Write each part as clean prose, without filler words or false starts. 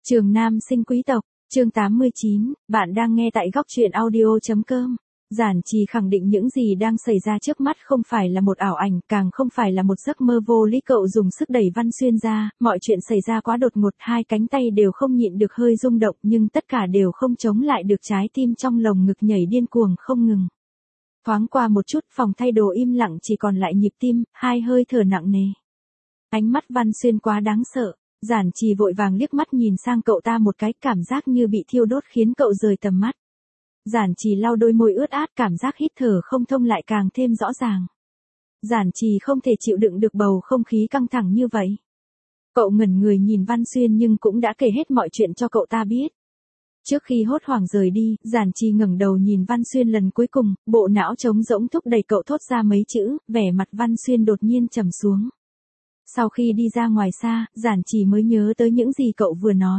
Trường Nam sinh quý tộc, chương 89, bạn đang nghe tại góc truyện audio.com. Giản Trì khẳng định những gì đang xảy ra trước mắt không phải là một ảo ảnh, càng không phải là một giấc mơ vô lý. Cậu dùng sức đẩy Văn Xuyên ra, mọi chuyện xảy ra quá đột ngột, hai cánh tay đều không nhịn được hơi rung động, nhưng tất cả đều không chống lại được trái tim trong lồng ngực nhảy điên cuồng không ngừng. Thoáng qua một chút, phòng thay đồ im lặng, chỉ còn lại nhịp tim, hai hơi thở nặng nề. Ánh mắt Văn Xuyên quá đáng sợ. Giản Trì vội vàng liếc mắt nhìn sang cậu ta một cái, cảm giác như bị thiêu đốt khiến cậu rời tầm mắt. Giản Trì lau đôi môi ướt át, cảm giác hít thở không thông lại càng thêm rõ ràng. Giản Trì không thể chịu đựng được bầu không khí căng thẳng như vậy. Cậu ngẩn người nhìn Văn Xuyên nhưng cũng đã kể hết mọi chuyện cho cậu ta biết. Trước khi hốt hoảng rời đi, Giản Trì ngẩng đầu nhìn Văn Xuyên lần cuối cùng, bộ não trống rỗng thúc đẩy cậu thốt ra mấy chữ, vẻ mặt Văn Xuyên đột nhiên trầm xuống. Sau khi đi ra ngoài xa, Giản Trì mới nhớ tới những gì cậu vừa nói.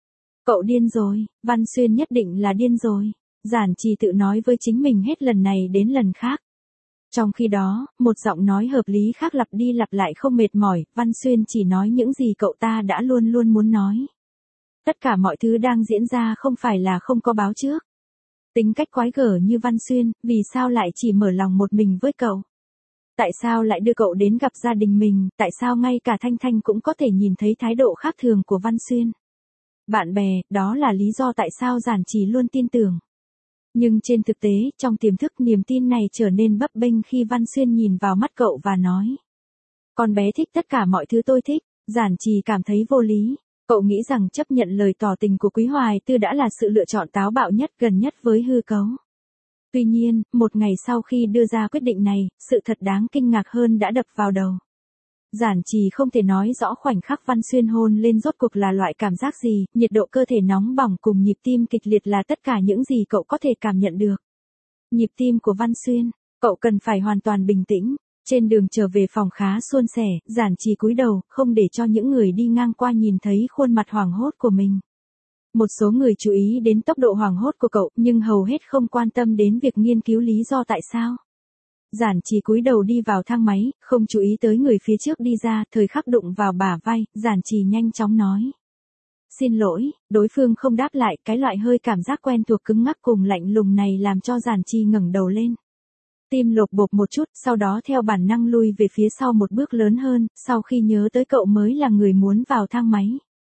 Cậu điên rồi, Văn Xuyên nhất định là điên rồi. Giản Trì tự nói với chính mình hết lần này đến lần khác. Trong khi đó, một giọng nói hợp lý khác lặp đi lặp lại không mệt mỏi, Văn Xuyên chỉ nói những gì cậu ta đã luôn luôn muốn nói. Tất cả mọi thứ đang diễn ra không phải là không có báo trước. Tính cách quái gở như Văn Xuyên, vì sao lại chỉ mở lòng một mình với cậu? Tại sao lại đưa cậu đến gặp gia đình mình, tại sao ngay cả Thanh Thanh cũng có thể nhìn thấy thái độ khác thường của Văn Xuyên? Bạn bè, đó là lý do tại sao Giản Trì luôn tin tưởng. Nhưng trên thực tế, trong tiềm thức niềm tin này trở nên bấp bênh khi Văn Xuyên nhìn vào mắt cậu và nói. Con bé thích tất cả mọi thứ tôi thích. Giản Trì cảm thấy vô lý. Cậu nghĩ rằng chấp nhận lời tỏ tình của Quý Hoài Tư đã là sự lựa chọn táo bạo nhất, gần nhất với hư cấu. Tuy nhiên, một ngày sau khi đưa ra quyết định này, sự thật đáng kinh ngạc hơn đã đập vào đầu. Giản Trì không thể nói rõ khoảnh khắc Văn Xuyên hôn lên rốt cuộc là loại cảm giác gì, nhiệt độ cơ thể nóng bỏng cùng nhịp tim kịch liệt là tất cả những gì cậu có thể cảm nhận được. Nhịp tim của Văn Xuyên, cậu cần phải hoàn toàn bình tĩnh. Trên đường trở về phòng khá suôn sẻ, Giản Trì cúi đầu, không để cho những người đi ngang qua nhìn thấy khuôn mặt hoảng hốt của mình. Một số người chú ý đến tốc độ hoảng hốt của cậu, nhưng hầu hết không quan tâm đến việc nghiên cứu lý do tại sao. Giản Trì cúi đầu đi vào thang máy, không chú ý tới người phía trước đi ra, thời khắc đụng vào bả vai, Giản Trì nhanh chóng nói. Xin lỗi, đối phương không đáp lại, cái loại hơi cảm giác quen thuộc cứng ngắc cùng lạnh lùng này làm cho Giản Trì ngẩng đầu lên. Tim lột bột một chút, sau đó theo bản năng lui về phía sau một bước lớn hơn, sau khi nhớ tới cậu mới là người muốn vào thang máy.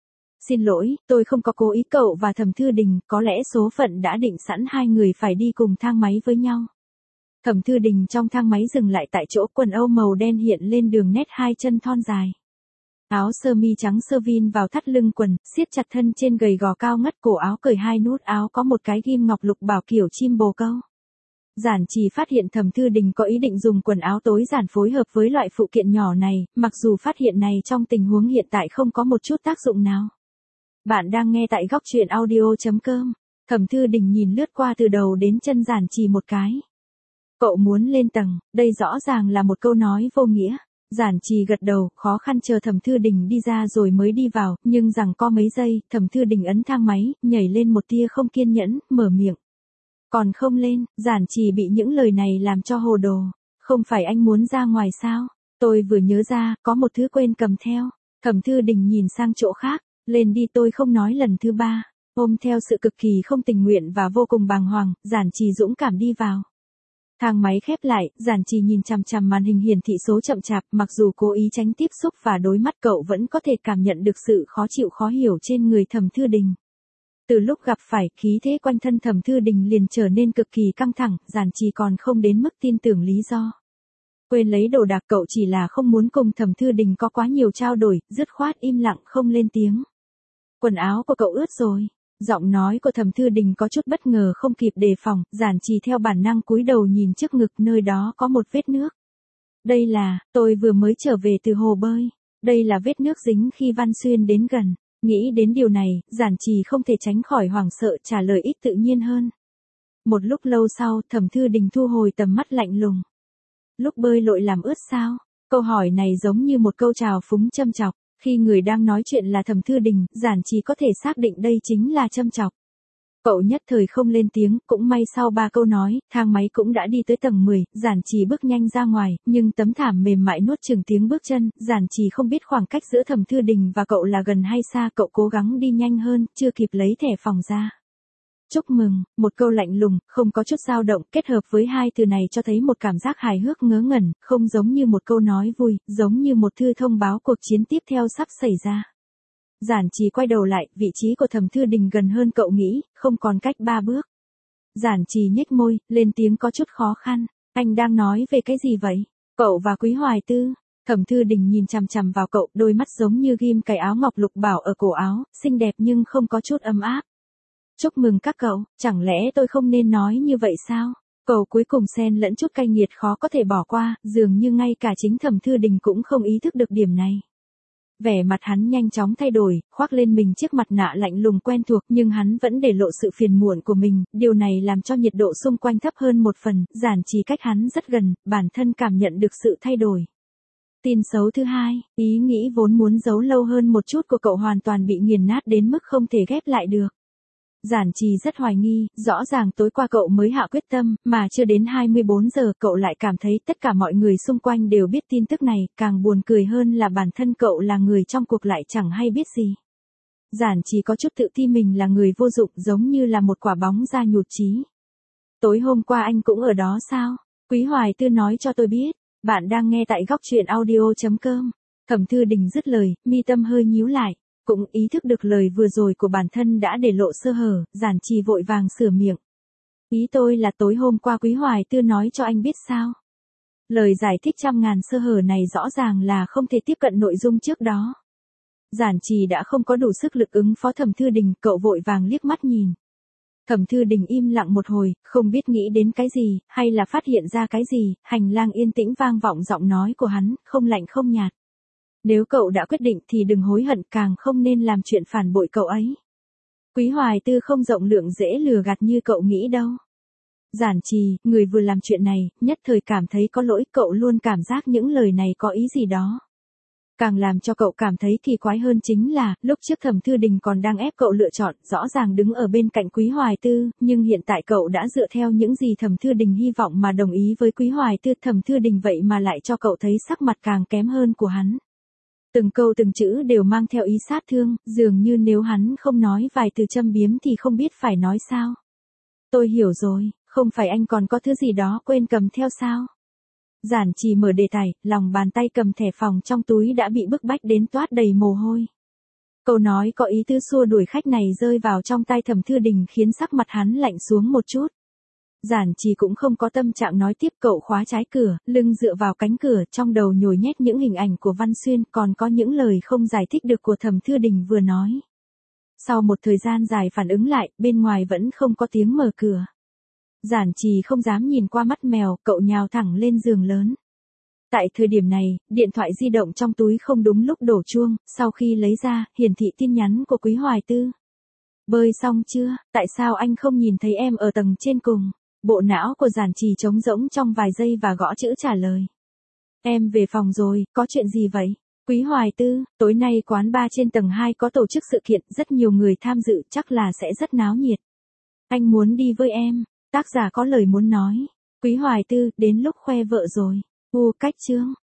Xin lỗi, tôi không có cố ý. Cậu và Thẩm Thư Đình, có lẽ số phận đã định sẵn hai người phải đi cùng thang máy với nhau. Thẩm Thư Đình trong thang máy dừng lại tại chỗ, quần âu màu đen hiện lên đường nét hai chân thon dài. Áo sơ mi trắng sơ vin vào thắt lưng quần, siết chặt thân trên gầy gò cao ngất, cổ áo cởi hai nút áo có một cái ghim ngọc lục bảo kiểu chim bồ câu. Giản Trì phát hiện Thẩm Thư Đình có ý định dùng quần áo tối giản phối hợp với loại phụ kiện nhỏ này, mặc dù phát hiện này trong tình huống hiện tại không có một chút tác dụng nào. Bạn đang nghe tại góc truyện audio.com. Thẩm Thư Đình nhìn lướt qua từ đầu đến chân Giản Trì một cái. Cậu muốn lên tầng, đây rõ ràng là một câu nói vô nghĩa. Giản Trì gật đầu, khó khăn chờ Thẩm Thư Đình đi ra rồi mới đi vào, nhưng rằng có mấy giây, Thẩm Thư Đình ấn thang máy, nhảy lên một tia không kiên nhẫn, mở miệng. Còn không lên, Giản Trì bị những lời này làm cho hồ đồ. Không phải anh muốn ra ngoài sao? Tôi vừa nhớ ra, có một thứ quên cầm theo. Thẩm Thư Đình nhìn sang chỗ khác. Lên đi, tôi không nói lần thứ ba. Ôm theo sự cực kỳ không tình nguyện và vô cùng bàng hoàng, Giản Trì dũng cảm đi vào. Thang máy khép lại, Giản Trì nhìn chằm chằm màn hình hiển thị số chậm chạp, mặc dù cố ý tránh tiếp xúc và đối mắt, cậu vẫn có thể cảm nhận được sự khó chịu khó hiểu trên người Thẩm Thư Đình. Từ lúc gặp phải, khí thế quanh thân Thẩm Thư Đình liền trở nên cực kỳ căng thẳng, Giản Trì còn không đến mức tin tưởng lý do. Quên lấy đồ đạc, cậu chỉ là không muốn cùng Thẩm Thư Đình có quá nhiều trao đổi, dứt khoát im lặng không lên tiếng. Quần áo của cậu ướt rồi. Giọng nói của Thẩm Thư Đình có chút bất ngờ, không kịp đề phòng, Giản Trì theo bản năng cúi đầu nhìn trước ngực, nơi đó có một vết nước. Đây là, tôi vừa mới trở về từ hồ bơi. Đây là vết nước dính khi Văn Xuyên đến gần. Nghĩ đến điều này, Giản Trì không thể tránh khỏi hoảng sợ, trả lời ít tự nhiên hơn. Một lúc lâu sau, Thẩm Thư Đình thu hồi tầm mắt lạnh lùng. Lúc bơi lội làm ướt sao? Câu hỏi này giống như một câu trào phúng châm chọc. Khi người đang nói chuyện là Thẩm Thư Đình, Giản Trì có thể xác định đây chính là châm chọc. Cậu nhất thời không lên tiếng, cũng may sau 3 câu nói, thang máy cũng đã đi tới tầng 10, Giản Trì bước nhanh ra ngoài, nhưng tấm thảm mềm mại nuốt chửng tiếng bước chân, Giản Trì không biết khoảng cách giữa Thẩm Thư Đình và cậu là gần hay xa, cậu cố gắng đi nhanh hơn, chưa kịp lấy thẻ phòng ra. Chúc mừng, một câu lạnh lùng, không có chút dao động, kết hợp với hai từ này cho thấy một cảm giác hài hước ngớ ngẩn, không giống như một câu nói vui, giống như một thư thông báo cuộc chiến tiếp theo sắp xảy ra. Giản Trì quay đầu lại, vị trí của Thẩm Thư Đình gần hơn cậu nghĩ, không còn cách 3 bước. Giản Trì nhếch môi, lên tiếng có chút khó khăn, anh đang nói về cái gì vậy? Cậu và Quý Hoài Tư. Thẩm Thư Đình nhìn chằm chằm vào cậu, đôi mắt giống như ghim cài áo ngọc lục bảo ở cổ áo, xinh đẹp nhưng không có chút ấm áp. Chúc mừng các cậu, chẳng lẽ tôi không nên nói như vậy sao? Câu cuối cùng xen lẫn chút cay nghiệt khó có thể bỏ qua, dường như ngay cả chính Thẩm Thư Đình cũng không ý thức được điểm này. Vẻ mặt hắn nhanh chóng thay đổi, khoác lên mình chiếc mặt nạ lạnh lùng quen thuộc nhưng hắn vẫn để lộ sự phiền muộn của mình, điều này làm cho nhiệt độ xung quanh thấp hơn một phần, Giản Trì cách hắn rất gần, bản thân cảm nhận được sự thay đổi. Tin xấu thứ hai, ý nghĩ vốn muốn giấu lâu hơn một chút của cậu hoàn toàn bị nghiền nát đến mức không thể ghép lại được. Giản Trì rất hoài nghi, rõ ràng tối qua cậu mới hạ quyết tâm, mà chưa đến 24 giờ cậu lại cảm thấy tất cả mọi người xung quanh đều biết tin tức này, càng buồn cười hơn là bản thân cậu là người trong cuộc lại chẳng hay biết gì. Giản Trì có chút tự ti mình là người vô dụng giống như là một quả bóng da nhụt chí. Tối hôm qua anh cũng ở đó sao? Quý Hoài Tư nói cho tôi biết, bạn đang nghe tại góc truyện audio.com. Thẩm Thư Đình dứt lời, mi tâm hơi nhíu lại. Cũng ý thức được lời vừa rồi của bản thân đã để lộ sơ hở, Giản Trì vội vàng sửa miệng. Ý tôi là tối hôm qua Quý Hoài Tư nói cho anh biết sao. Lời giải thích trăm ngàn sơ hở này rõ ràng là không thể tiếp cận nội dung trước đó. Giản Trì đã không có đủ sức lực ứng phó Thẩm Thư Đình, cậu vội vàng liếc mắt nhìn. Thẩm Thư Đình im lặng một hồi, không biết nghĩ đến cái gì, hay là phát hiện ra cái gì, hành lang yên tĩnh vang vọng giọng nói của hắn, không lạnh không nhạt. Nếu cậu đã quyết định thì đừng hối hận, càng không nên làm chuyện phản bội cậu ấy. Quý Hoài Tư không rộng lượng dễ lừa gạt như cậu nghĩ đâu. Giản Trì, người vừa làm chuyện này, nhất thời cảm thấy có lỗi, cậu luôn cảm giác những lời này có ý gì đó. Càng làm cho cậu cảm thấy kỳ quái hơn chính là, lúc trước Thẩm Thư Đình còn đang ép cậu lựa chọn, rõ ràng đứng ở bên cạnh Quý Hoài Tư, nhưng hiện tại cậu đã dựa theo những gì Thẩm Thư Đình hy vọng mà đồng ý với Quý Hoài Tư, Thẩm Thư Đình vậy mà lại cho cậu thấy sắc mặt càng kém hơn của hắn. Từng câu từng chữ đều mang theo ý sát thương, dường như nếu hắn không nói vài từ châm biếm thì không biết phải nói sao. Tôi hiểu rồi, không phải anh còn có thứ gì đó quên cầm theo sao? Giản Trì mở đề tài, lòng bàn tay cầm thẻ phòng trong túi đã bị bức bách đến toát đầy mồ hôi. Câu nói có ý tứ xua đuổi khách này rơi vào trong tai Thẩm Thư Đình khiến sắc mặt hắn lạnh xuống một chút. Giản Trì cũng không có tâm trạng nói tiếp, cậu khóa trái cửa, lưng dựa vào cánh cửa, trong đầu nhồi nhét những hình ảnh của Văn Xuyên, còn có những lời không giải thích được của Thẩm Thư Đình vừa nói. Sau một thời gian dài phản ứng lại, bên ngoài vẫn không có tiếng mở cửa. Giản Trì không dám nhìn qua mắt mèo, cậu nhào thẳng lên giường lớn. Tại thời điểm này, điện thoại di động trong túi không đúng lúc đổ chuông, sau khi lấy ra, hiển thị tin nhắn của Quý Hoài Tư. Bơi xong chưa, tại sao anh không nhìn thấy em ở tầng trên cùng? Bộ não của Giản Trì trống rỗng trong vài giây và gõ chữ trả lời. Em về phòng rồi, có chuyện gì vậy? Quý Hoài Tư, tối nay quán bar trên tầng 2 có tổ chức sự kiện, rất nhiều người tham dự, chắc là sẽ rất náo nhiệt. Anh muốn đi với em, tác giả có lời muốn nói. Quý Hoài Tư, đến lúc khoe vợ rồi. Cách chương.